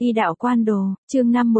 Y đạo quan đồ, chương 5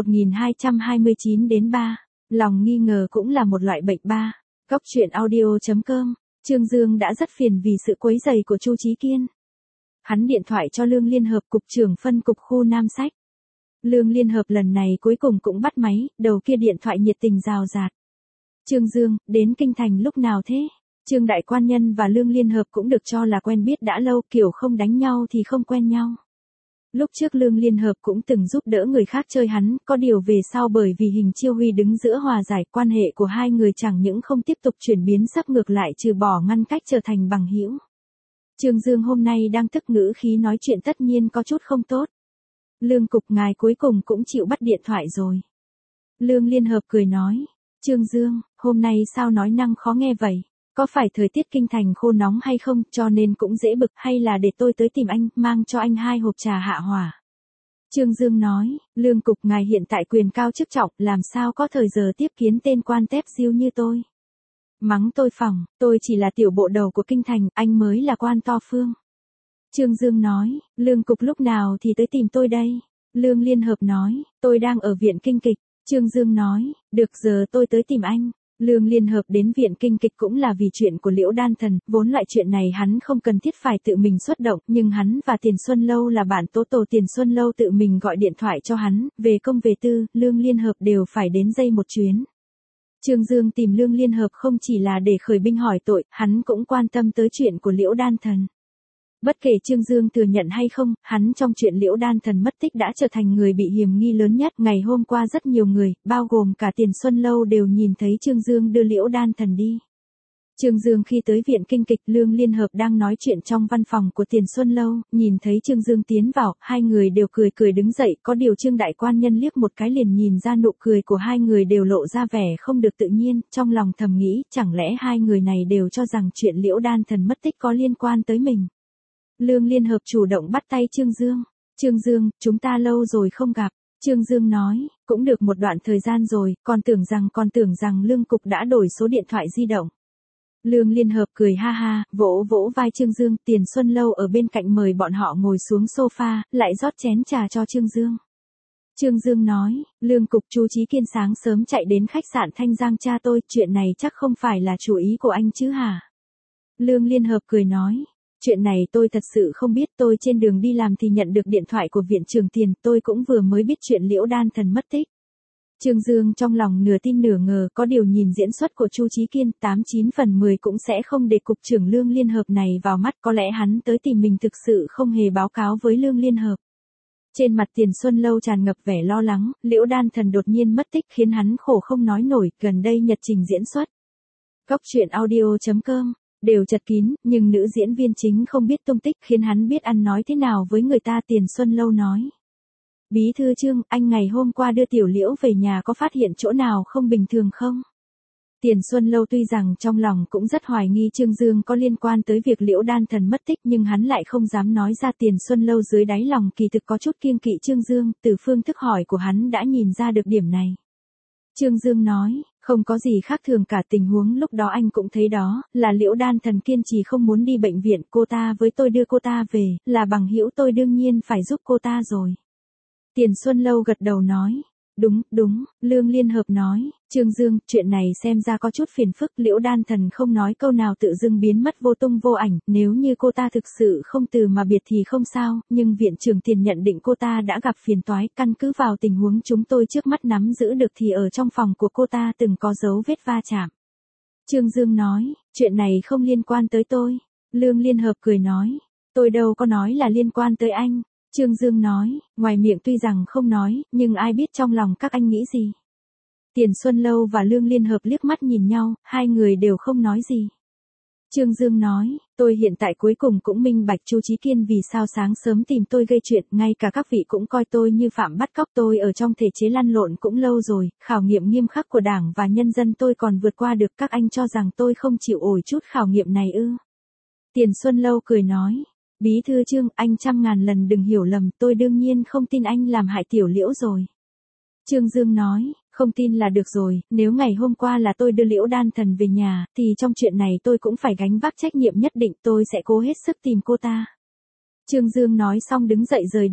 1229 đến 3. Lòng nghi ngờ cũng là một loại bệnh. Góc truyện audio.com. Trương Dương đã rất phiền vì sự quấy rầy của Chu Chí Kiên. Hắn điện thoại cho Lương Liên Hợp, cục trưởng phân cục khu Nam Sách. Lương Liên Hợp lần này cuối cùng cũng bắt máy, đầu kia điện thoại nhiệt tình rào rạt. Trương Dương, đến Kinh Thành lúc nào thế? Trương Đại Quan Nhân và Lương Liên Hợp cũng được cho là quen biết đã lâu, kiểu không đánh nhau thì không quen nhau. Lúc trước Lương Liên Hợp cũng từng giúp đỡ người khác chơi hắn, có điều về sau bởi vì Hình Chiêu Huy đứng giữa hòa giải, quan hệ của hai người chẳng những không tiếp tục chuyển biến sắp ngược lại trừ bỏ ngăn cách trở thành bằng hữu. Trương Dương hôm nay đang tức ngữ khí nói chuyện tất nhiên có chút không tốt. Lương cục ngài cuối cùng cũng chịu bắt điện thoại rồi. Lương Liên Hợp cười nói, Trương Dương, hôm nay sao nói năng khó nghe vậy? Có phải thời tiết Kinh Thành khô nóng hay không, cho nên cũng dễ bực, hay là để tôi tới tìm anh, mang cho anh 2 hộp trà hạ hỏa? Trương Dương nói, Lương cục ngài hiện tại quyền cao chức trọng, làm sao có thời giờ tiếp kiến tên quan tép diêu như tôi? Mắng tôi phỏng, tôi chỉ là tiểu bộ đầu của Kinh Thành, anh mới là quan to phương. Trương Dương nói, Lương cục lúc nào thì tới tìm tôi đây? Lương Liên Hợp nói, tôi đang ở viện kinh kịch. Trương Dương nói, được giờ tôi tới tìm anh. Lương Liên Hợp đến viện kinh kịch cũng là vì chuyện của Liễu Đan Thần, vốn loại chuyện này hắn không cần thiết phải tự mình xuất động, nhưng hắn và Tiền Xuân Lâu là bạn tố tổ, Tiền Xuân Lâu tự mình gọi điện thoại cho hắn, về công về tư, Lương Liên Hợp đều phải đến dây một chuyến. Trương Dương tìm Lương Liên Hợp không chỉ là để khởi binh hỏi tội, hắn cũng quan tâm tới chuyện của Liễu Đan Thần. Bất kể Trương Dương thừa nhận hay không, hắn trong chuyện Liễu Đan Thần mất tích đã trở thành người bị hiểm nghi lớn nhất. Ngày hôm qua rất nhiều người, bao gồm cả Tiền Xuân Lâu đều nhìn thấy Trương Dương đưa Liễu Đan Thần đi. Trương Dương khi tới viện kinh kịch, Lương Liên Hợp đang nói chuyện trong văn phòng của Tiền Xuân Lâu, nhìn thấy Trương Dương tiến vào, hai người đều cười cười đứng dậy, có điều Trương Đại Quan Nhân liếc một cái liền nhìn ra nụ cười của hai người đều lộ ra vẻ không được tự nhiên, trong lòng thầm nghĩ, chẳng lẽ hai người này đều cho rằng chuyện Liễu Đan Thần mất tích có liên quan tới mình. Lương Liên Hợp chủ động bắt tay Trương Dương. Trương Dương, chúng ta lâu rồi không gặp. Trương Dương nói, cũng được một đoạn thời gian rồi, còn tưởng rằng Lương cục đã đổi số điện thoại di động. Lương Liên Hợp cười ha ha, vỗ vỗ vai Trương Dương, Tiền Xuân Lâu ở bên cạnh mời bọn họ ngồi xuống sofa, lại rót chén trà cho Trương Dương. Trương Dương nói, Lương cục, Chu Chí Kiên sáng sớm chạy đến khách sạn Thanh Giang cha tôi, chuyện này chắc không phải là chủ ý của anh chứ hả? Lương Liên Hợp cười nói, chuyện này tôi thật sự không biết, tôi trên đường đi làm thì nhận được điện thoại của Viện Trường Tiền, tôi cũng vừa mới biết chuyện Liễu Đan Thần mất tích. Trương Dương trong lòng nửa tin nửa ngờ, có điều nhìn diễn xuất của Chu Chí Kiên, 89 phần 10 cũng sẽ không để cục trưởng Lương Liên Hợp này vào mắt, có lẽ hắn tới tìm mình thực sự không hề báo cáo với Lương Liên Hợp. Trên mặt Tiền Xuân Lâu tràn ngập vẻ lo lắng, Liễu Đan Thần đột nhiên mất tích khiến hắn khổ không nói nổi, gần đây nhật trình diễn xuất. Góc truyện audio.com đều chật kín, nhưng nữ diễn viên chính không biết tung tích, khiến hắn biết ăn nói thế nào với người ta. Tiền Xuân Lâu nói, Bí thư Trương, anh ngày hôm qua đưa Tiểu Liễu về nhà có phát hiện chỗ nào không bình thường không? Tiền Xuân Lâu tuy rằng trong lòng cũng rất hoài nghi Trương Dương có liên quan tới việc Liễu Đan Thần mất tích, nhưng hắn lại không dám nói ra. Tiền Xuân Lâu dưới đáy lòng kỳ thực có chút kiêng kỵ Trương Dương, từ phương thức hỏi của hắn đã nhìn ra được điểm này. Trương Dương nói, không có gì khác thường cả, tình huống lúc đó anh cũng thấy đó, là Liễu Đan Thần kiên trì không muốn đi bệnh viện, cô ta với tôi đưa cô ta về, là bằng hữu tôi đương nhiên phải giúp cô ta rồi. Tiền Xuân Lâu gật đầu nói, đúng, Lương Liên Hợp nói, Trương Dương, chuyện này xem ra có chút phiền phức, Liễu Đan Thần không nói câu nào tự dưng biến mất vô tung vô ảnh, nếu như cô ta thực sự không từ mà biệt thì không sao, nhưng Viện Trường Tiền nhận định cô ta đã gặp phiền toái, căn cứ vào tình huống chúng tôi trước mắt nắm giữ được thì ở trong phòng của cô ta từng có dấu vết va chạm. Trương Dương nói, chuyện này không liên quan tới tôi. Lương Liên Hợp cười nói, tôi đâu có nói là liên quan tới anh. Trương Dương nói, ngoài miệng tuy rằng không nói, nhưng ai biết trong lòng các anh nghĩ gì. Tiền Xuân Lâu và Lương Liên Hợp liếc mắt nhìn nhau, hai người đều không nói gì. Trương Dương nói, tôi hiện tại cuối cùng cũng minh bạch Chu Chí Kiên vì sao sáng sớm tìm tôi gây chuyện, ngay cả các vị cũng coi tôi như phạm bắt cóc, tôi ở trong thể chế lăn lộn cũng lâu rồi, khảo nghiệm nghiêm khắc của Đảng và nhân dân tôi còn vượt qua được, các anh cho rằng tôi không chịu ổi chút khảo nghiệm này ư? Tiền Xuân Lâu cười nói, Bí thư Trương, anh trăm ngàn lần đừng hiểu lầm, tôi đương nhiên không tin anh làm hại Tiểu Liễu rồi. Trương Dương nói, không tin là được rồi, nếu ngày hôm qua là tôi đưa Liễu Đan Thần về nhà, thì trong chuyện này tôi cũng phải gánh vác trách nhiệm nhất định, tôi sẽ cố hết sức tìm cô ta. Trương Dương nói xong đứng dậy rời đi.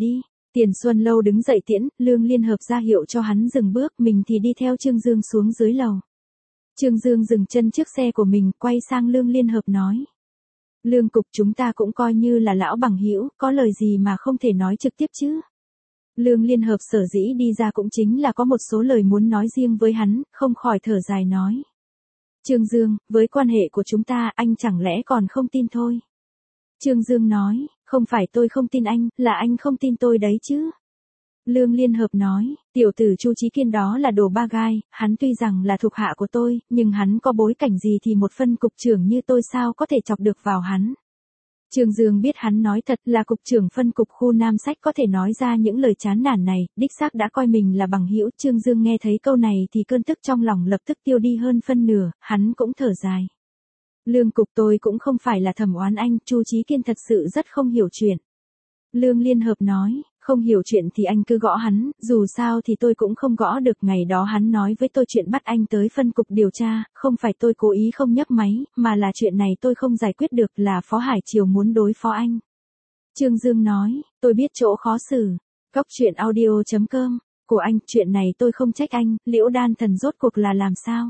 Tiền Xuân Lâu đứng dậy tiễn, Lương Liên Hợp ra hiệu cho hắn dừng bước, mình thì đi theo Trương Dương xuống dưới lầu. Trương Dương dừng chân trước xe của mình, quay sang Lương Liên Hợp nói. Lương cục, chúng ta cũng coi như là lão bằng hữu, có lời gì mà không thể nói trực tiếp chứ. Lương Liên Hợp sở dĩ đi ra cũng chính là có một số lời muốn nói riêng với hắn, không khỏi thở dài nói. Trương Dương, với quan hệ của chúng ta, anh chẳng lẽ còn không tin thôi. Trương Dương nói, không phải tôi không tin anh, là anh không tin tôi đấy chứ. Lương Liên Hợp nói, tiểu tử Chu Chí Kiên đó là đồ ba gai, hắn tuy rằng là thuộc hạ của tôi, nhưng hắn có bối cảnh gì thì một phân cục trưởng như tôi sao có thể chọc được vào hắn. Trương Dương biết hắn nói thật, là cục trưởng phân cục khu Nam Sách có thể nói ra những lời chán nản này, đích xác đã coi mình là bằng hữu. Trương Dương nghe thấy câu này thì cơn tức trong lòng lập tức tiêu đi hơn phân nửa, hắn cũng thở dài. Lương cục, tôi cũng không phải là thẩm oán anh, Chu Chí Kiên thật sự rất không hiểu chuyện. Lương Liên Hợp nói, không hiểu chuyện thì anh cứ gõ hắn, dù sao thì tôi cũng không gõ được. Ngày đó hắn nói với tôi chuyện bắt anh tới phân cục điều tra, không phải tôi cố ý không nhấc máy, mà là chuyện này tôi không giải quyết được, là Phó Hải Triều muốn đối phó anh. Trương Dương nói, tôi biết chỗ khó xử. Góc truyện audio.com, của anh, chuyện này tôi không trách anh, Liễu Đan Thần rốt cuộc là làm sao?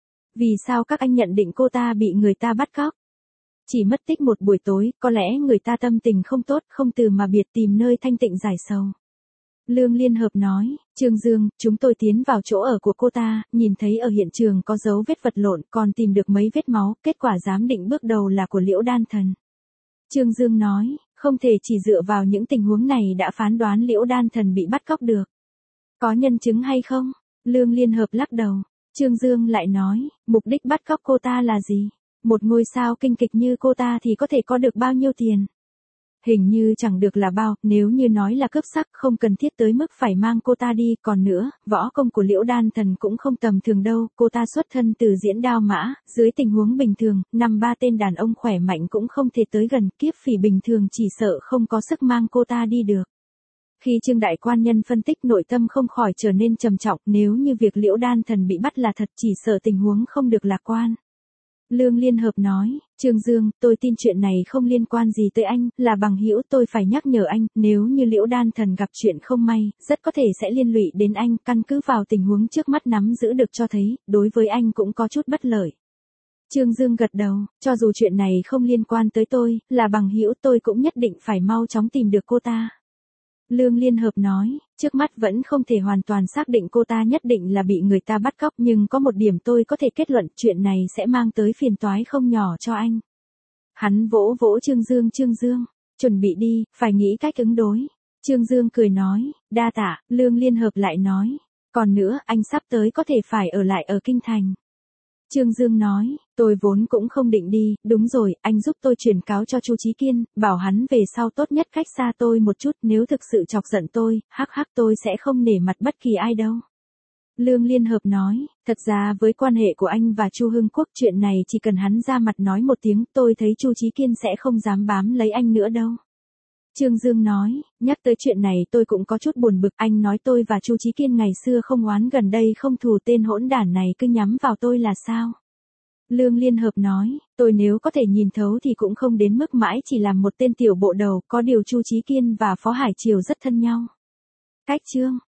Vì sao các anh nhận định cô ta bị người ta bắt cóc? Chỉ mất tích một buổi tối, có lẽ người ta tâm tình không tốt, không từ mà biệt tìm nơi thanh tịnh giải sầu. Lương Liên Hợp nói, Trương Dương, chúng tôi tiến vào chỗ ở của cô ta, nhìn thấy ở hiện trường có dấu vết vật lộn, còn tìm được mấy vết máu, kết quả giám định bước đầu là của Liễu Đan Thần. Trương Dương nói, không thể chỉ dựa vào những tình huống này đã phán đoán Liễu Đan Thần bị bắt cóc được. Có nhân chứng hay không? Lương Liên Hợp lắc đầu. Trương Dương lại nói, mục đích bắt cóc cô ta là gì? Một ngôi sao kinh kịch như cô ta thì có thể có được bao nhiêu tiền? Hình như chẳng được là bao, nếu như nói là cướp sắc không cần thiết tới mức phải mang cô ta đi. Còn nữa, võ công của Liễu Đan Thần cũng không tầm thường đâu, cô ta xuất thân từ diễn đao mã, dưới tình huống bình thường, 5-3 tên đàn ông khỏe mạnh cũng không thể tới gần, kiếp phỉ bình thường chỉ sợ không có sức mang cô ta đi được. Khi Trương Đại Quan Nhân phân tích, nội tâm không khỏi trở nên trầm trọng, nếu như việc Liễu Đan Thần bị bắt là thật, chỉ sợ tình huống không được lạc quan. Lương Liên Hợp nói, Trương Dương, tôi tin chuyện này không liên quan gì tới anh, là bằng hữu, tôi phải nhắc nhở anh, nếu như Liễu Đan Thần gặp chuyện không may, rất có thể sẽ liên lụy đến anh, căn cứ vào tình huống trước mắt nắm giữ được cho thấy, đối với anh cũng có chút bất lợi. Trương Dương gật đầu, cho dù chuyện này không liên quan tới tôi, là bằng hữu, tôi cũng nhất định phải mau chóng tìm được cô ta. Lương Liên Hợp nói, trước mắt vẫn không thể hoàn toàn xác định cô ta nhất định là bị người ta bắt cóc, nhưng có một điểm tôi có thể kết luận, chuyện này sẽ mang tới phiền toái không nhỏ cho anh. Hắn vỗ vỗ Trương Dương, chuẩn bị đi, phải nghĩ cách ứng đối. Trương Dương cười nói, đa tạ. Lương Liên Hợp lại nói, còn nữa, anh sắp tới có thể phải ở lại ở Kinh Thành. Trương Dương nói, tôi vốn cũng không định đi, đúng rồi, anh giúp tôi truyền cáo cho Chu Chí Kiên, bảo hắn về sau tốt nhất cách xa tôi một chút, nếu thực sự chọc giận tôi, tôi sẽ không nể mặt bất kỳ ai đâu. Lương Liên Hợp nói, thật ra với quan hệ của anh và Chu Hưng Quốc, chuyện này chỉ cần hắn ra mặt nói một tiếng, tôi thấy Chu Chí Kiên sẽ không dám bám lấy anh nữa đâu. Trương Dương nói, nhắc tới chuyện này tôi cũng có chút buồn bực, anh nói tôi và Chu Chí Kiên ngày xưa không oán gần đây không thù, tên hỗn đản này cứ nhắm vào tôi là sao? Lương Liên Hợp nói, tôi nếu có thể nhìn thấu thì cũng không đến mức mãi chỉ làm một tên tiểu bộ đầu, có điều Chu Chí Kiên và Phó Hải Triều rất thân nhau. Cách chương